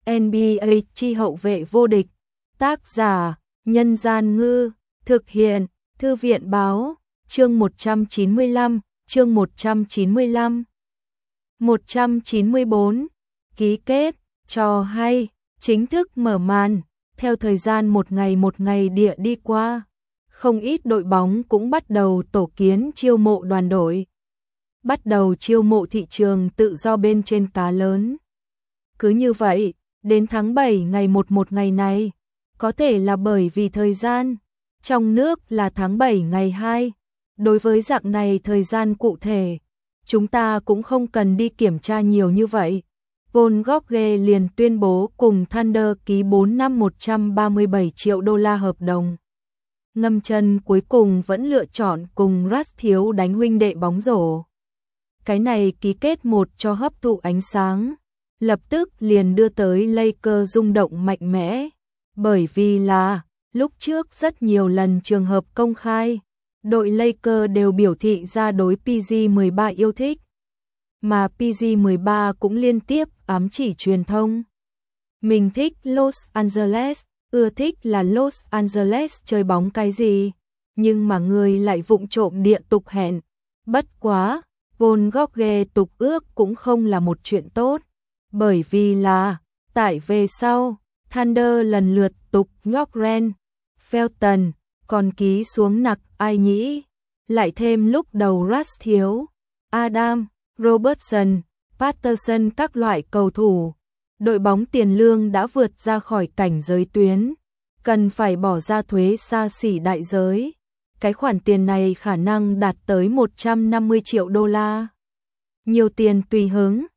NBA chi hậu vệ vô địch. Tác giả: Nhân Gian Ngư. Thực hiện: Thư viện Báo. Chương 195. Chương 195. 194. Ký kết. Trò hay chính thức mở màn. Theo thời gian một ngày địa đi qua, không ít đội bóng cũng bắt đầu tổ kiến chiêu mộ đoàn đội, bắt đầu chiêu mộ thị trường tự do bên trên cá lớn. Cứ như vậy, đến tháng 7 ngày 11 ngày này, có thể là bởi vì thời gian trong nước là tháng 7 ngày 2. Đối với dạng này thời gian cụ thể, chúng ta cũng không cần đi kiểm tra nhiều như vậy. Paul George liền tuyên bố cùng Thunder ký 4 năm 137 triệu đô la hợp đồng. Ngâm chân cuối cùng vẫn lựa chọn cùng Russ thiếu đánh huynh đệ bóng rổ. Cái này ký kết một cho hấp thụ ánh sáng, lập tức liền đưa tới Lakers rung động mạnh mẽ, bởi vì là lúc trước rất nhiều lần trường hợp công khai, đội Lakers đều biểu thị ra đối PG-13 yêu thích, mà PG-13 cũng liên tiếp ám chỉ truyền thông. Mình thích Los Angeles, ưa thích là Los Angeles chơi bóng cái gì, nhưng mà người lại vụng trộm địa tục hẹn. Bất quá, Paul George tục ước cũng không là một chuyện tốt, bởi vì là, tại về sau, Thunder lần lượt tục Yorkren, Felton, còn ký xuống nặc ai nhĩ, lại thêm lúc đầu Russ thiếu, Adam, Robertson, Patterson các loại cầu thủ. Đội bóng tiền lương đã vượt ra khỏi cảnh giới tuyến, cần phải bỏ ra thuế xa xỉ đại giới. Cái khoản tiền này khả năng đạt tới 150 triệu đô la. Nhiều tiền tùy hứng.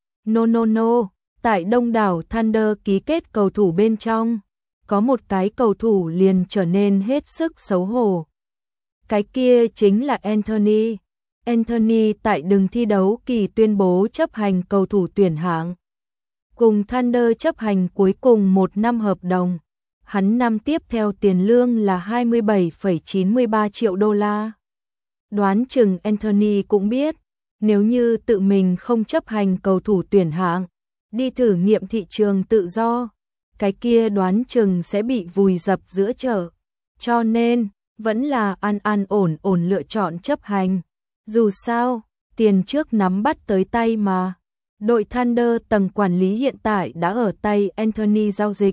No. Tại đông đảo Thunder ký kết cầu thủ bên trong, có một cái cầu thủ liền trở nên hết sức xấu hổ. Cái kia chính là Anthony. Anthony tại đừng thi đấu kỳ tuyên bố chấp hành cầu thủ tuyển hạng. Cùng Thunder chấp hành cuối cùng 1 năm hợp đồng. Hắn năm tiếp theo tiền lương là 27,93 triệu đô la. Đoán chừng Anthony cũng biết, nếu như tự mình không chấp hành cầu thủ tuyển hạng, đi thử nghiệm thị trường tự do, cái kia đoán chừng sẽ bị vùi dập giữa chợ. Cho nên, vẫn là an ổn lựa chọn chấp hành. Dù sao, tiền trước nắm bắt tới tay mà. Đội Thunder tầng quản lý hiện tại đã ở tay Anthony giao dịch.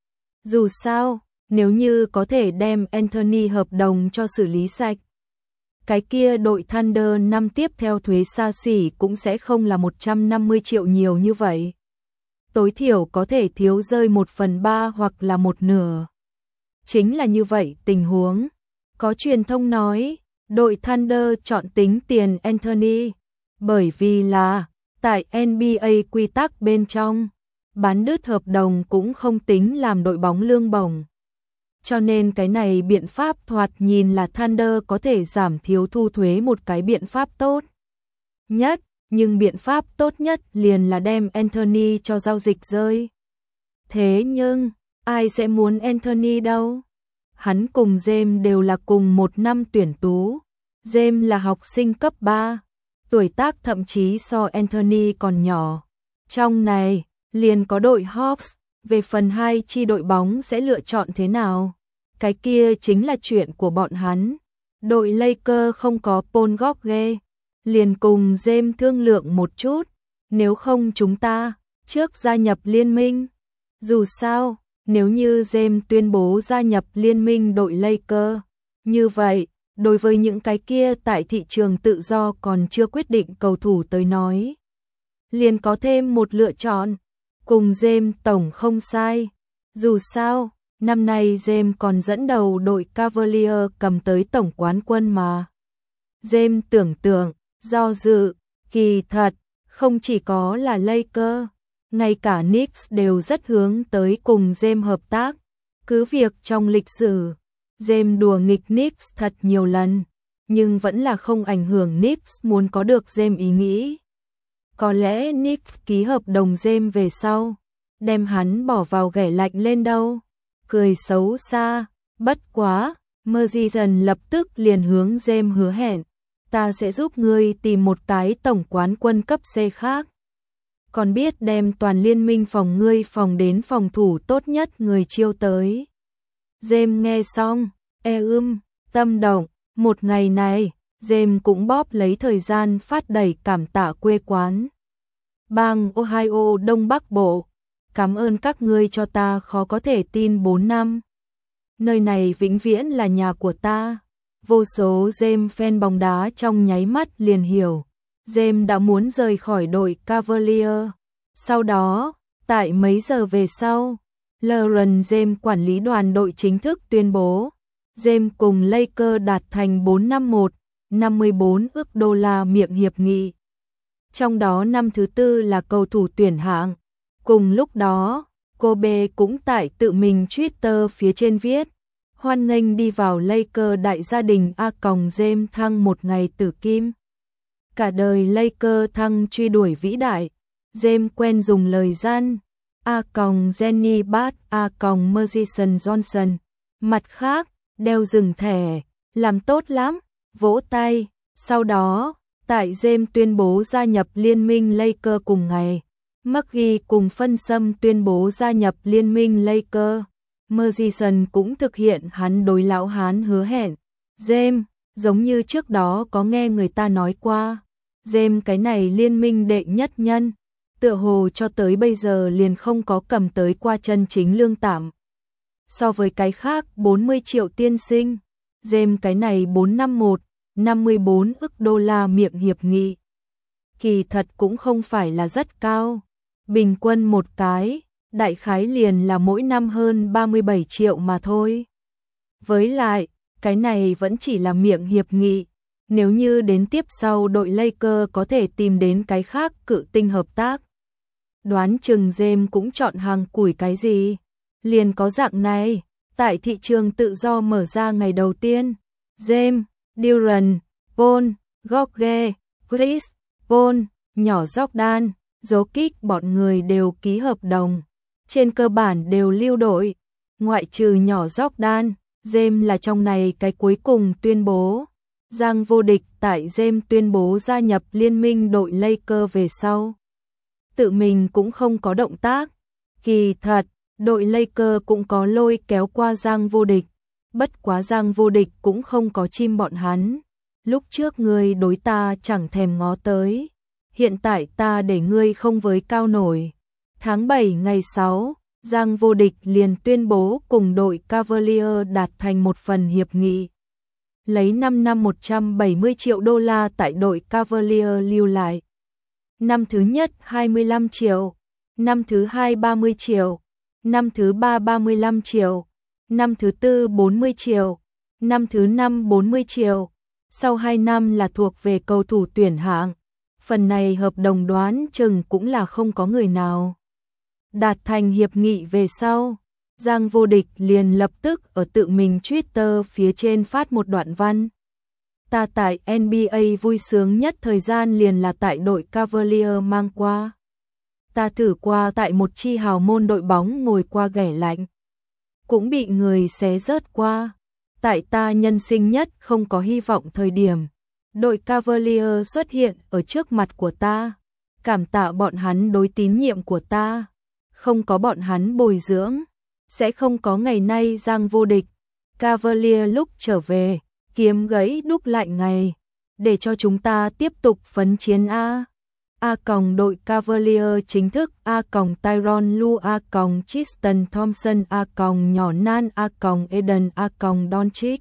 Dù sao, nếu như có thể đem Anthony hợp đồng cho xử lý sạch, cái kia đội Thunder năm tiếp theo thuế xa xỉ cũng sẽ không là 150 triệu nhiều như vậy. Tối thiểu có thể thiếu rơi 1/3 hoặc là 1/2. Chính là như vậy tình huống. Có truyền thông nói, đội Thunder chọn tính tiền Anthony, bởi vì là, tại NBA quy tắc bên trong, bán đứt hợp đồng cũng không tính làm đội bóng lương bổng. Cho nên cái này biện pháp thoạt nhìn là Thunder có thể giảm thiếu thu thuế một cái biện pháp tốt nhất, nhưng biện pháp tốt nhất liền là đem Anthony cho giao dịch rơi. Thế nhưng, ai sẽ muốn Anthony đâu? Hắn cùng James đều là cùng một năm tuyển tú. James là học sinh cấp 3, tuổi tác thậm chí so Anthony còn nhỏ. Trong này, liền có đội Hawks, về phần 2 chi đội bóng sẽ lựa chọn thế nào? Cái kia chính là chuyện của bọn hắn. Đội Lakers không có Paul George, liền cùng James thương lượng một chút, nếu không chúng ta trước gia nhập liên minh. Dù sao, nếu như James tuyên bố gia nhập liên minh đội Lakers, như vậy, đối với những cái kia tại thị trường tự do còn chưa quyết định cầu thủ tới nói, liền có thêm một lựa chọn, cùng James tổng không sai. Dù sao, năm nay James còn dẫn đầu đội Cavaliers cầm tới tổng quán quân mà. James tưởng, do dự, kỳ thật, không chỉ có là Lakers, ngay cả Knicks đều rất hướng tới cùng James hợp tác. Cứ việc trong lịch sử, James đùa nghịch Knicks thật nhiều lần, nhưng vẫn là không ảnh hưởng Knicks muốn có được James ý nghĩ. Có lẽ Knicks ký hợp đồng James về sau, đem hắn bỏ vào ghẻ lạnh lên đâu. Cười xấu xa, bất quá, Mercedes lập tức liền hướng James hứa hẹn, ta sẽ giúp ngươi tìm một cái tổng quán quân cấp C khác. còn biết đem toàn liên minh phòng ngươi phòng đến phòng thủ tốt nhất người chiêu tới. James nghe xong, tâm động, một ngày này, James cũng bóp lấy thời gian phát đẩy cảm tạ quê quán. Bang Ohio Đông Bắc Bộ, cảm ơn các ngươi cho ta khó có thể tin 4 năm. Nơi này vĩnh viễn là nhà của ta. Vô số James fan bóng đá trong nháy mắt liền hiểu. James đã muốn rời khỏi đội Cavaliers. Sau đó, tại mấy giờ về sau, LeBron James quản lý đoàn đội chính thức tuyên bố, James cùng Lakers đạt thành 451, 54 ức đô la miệng hiệp nghị. Trong đó năm thứ tư là cầu thủ tuyển hạng. Cùng lúc đó, Kobe cũng tại tự mình Twitter phía trên viết, hoan nghênh đi vào Lakers đại gia đình James thăng một ngày tử kim. Cả đời Lakers thăng truy đuổi vĩ đại. James quen dùng lời gian Jenny Bath Mercyson Johnson. Mặt khác, đeo dừng thẻ, làm tốt lắm, vỗ tay. Sau đó, tại James tuyên bố gia nhập liên minh Lakers cùng ngày, Maggie cùng phân xâm tuyên bố gia nhập liên minh Lakers. Mercyson cũng thực hiện hắn đối lão hán hứa hẹn. James, giống như trước đó có nghe người ta nói qua, James cái này liên minh đệ nhất nhân, tựa hồ cho tới bây giờ liền không có cầm tới qua chân chính lương tạm. So với cái khác 40 triệu tiên sinh, James cái này 451, 54 ức đô la miệng hiệp nghị. Kỳ thật cũng không phải là rất cao, bình quân một cái, đại khái liền là mỗi năm hơn 37 triệu mà thôi. Với lại, cái này vẫn chỉ là miệng hiệp nghị, nếu như đến tiếp sau đội Lakers có thể tìm đến cái khác cự tinh hợp tác. Đoán chừng James cũng chọn hàng củi cái gì, liền có dạng này, tại thị trường tự do mở ra ngày đầu tiên, James, Durant, Paul, George, Chris, Paul, nhỏ Jordan, Jokic bọn người đều ký hợp đồng. Trên cơ bản đều lưu đội, ngoại trừ nhỏ Jordan, James là trong này cái cuối cùng tuyên bố. Giang vô địch tại James tuyên bố gia nhập liên minh đội Lakers về sau. Tự mình cũng không có động tác. Kỳ thật, đội Lakers cũng có lôi kéo qua Giang vô địch. Bất quá Giang vô địch cũng không có chim bọn hắn. Lúc trước ngươi đối ta chẳng thèm ngó tới. Hiện tại ta để ngươi không với cao nổi. Tháng 7 ngày 6, Giang vô địch liền tuyên bố cùng đội Cavaliers đạt thành một phần hiệp nghị. Lấy 5 năm 170 triệu đô la tại đội Cavaliers lưu lại. Năm thứ nhất 25 triệu, năm thứ hai 30 triệu, năm thứ ba 35 triệu, năm thứ tư 40 triệu, năm thứ năm 40 triệu. Sau 2 năm là thuộc về cầu thủ tuyển hạng. Phần này hợp đồng đoán chừng cũng là không có người nào. Đạt thành hiệp nghị về sau, Giang vô địch liền lập tức ở tự mình Twitter phía trên phát một đoạn văn. Ta tại NBA vui sướng nhất thời gian liền là tại đội Cavaliers mang qua. Ta thử qua tại một chi hào môn đội bóng ngồi qua ghẻ lạnh. Cũng bị người xé rớt qua. Tại ta nhân sinh nhất không có hy vọng thời điểm. Đội Cavaliers xuất hiện ở trước mặt của ta. Cảm tạ bọn hắn đối tín nhiệm của ta. Không có bọn hắn bồi dưỡng, sẽ không có ngày nay. Giang vô địch. Cavaliers lúc trở về, kiếm gãy đúc lại ngày, để cho chúng ta tiếp tục phấn chiến A. Đội Cavaliers chính thức Tyronn Lue Tristan Thompson nhỏ Nan Eden Doncic.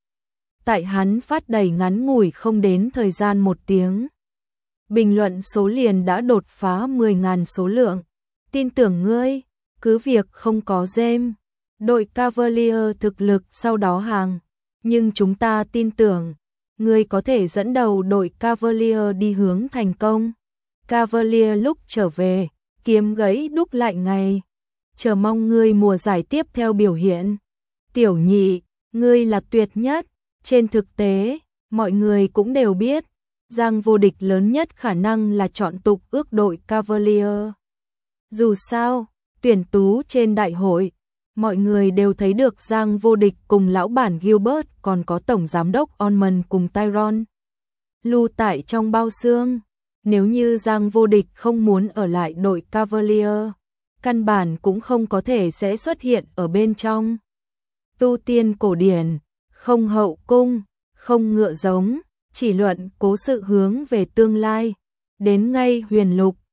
Tại hắn phát đầy ngắn ngủi không đến thời gian 1 tiếng. Bình luận số liền đã đột phá 10.000 số lượng. Tin tưởng ngươi, cứ việc không có James, đội Cavaliers thực lực sau đó hàng, nhưng chúng ta tin tưởng, ngươi có thể dẫn đầu đội Cavaliers đi hướng thành công. Cavaliers lúc trở về, kiếm gãy đúc lại ngày. Chờ mong ngươi mùa giải tiếp theo biểu hiện. Tiểu nhị, ngươi là tuyệt nhất. Trên thực tế, mọi người cũng đều biết, Giang vô địch lớn nhất khả năng là chọn tục ước đội Cavaliers. Dù sao, tuyển tú trên đại hội, mọi người đều thấy được Giang vô địch cùng lão bản Gilbert còn có tổng giám đốc Orman cùng Tyronn Lue tại trong bao xương. Nếu như Giang Vô Địch không muốn ở lại đội Cavalier, căn bản cũng không có thể sẽ xuất hiện ở bên trong. Tu tiên cổ điển, không hậu cung, không ngựa giống, chỉ luận cố sự hướng về tương lai. Đến ngay Huyền Lục,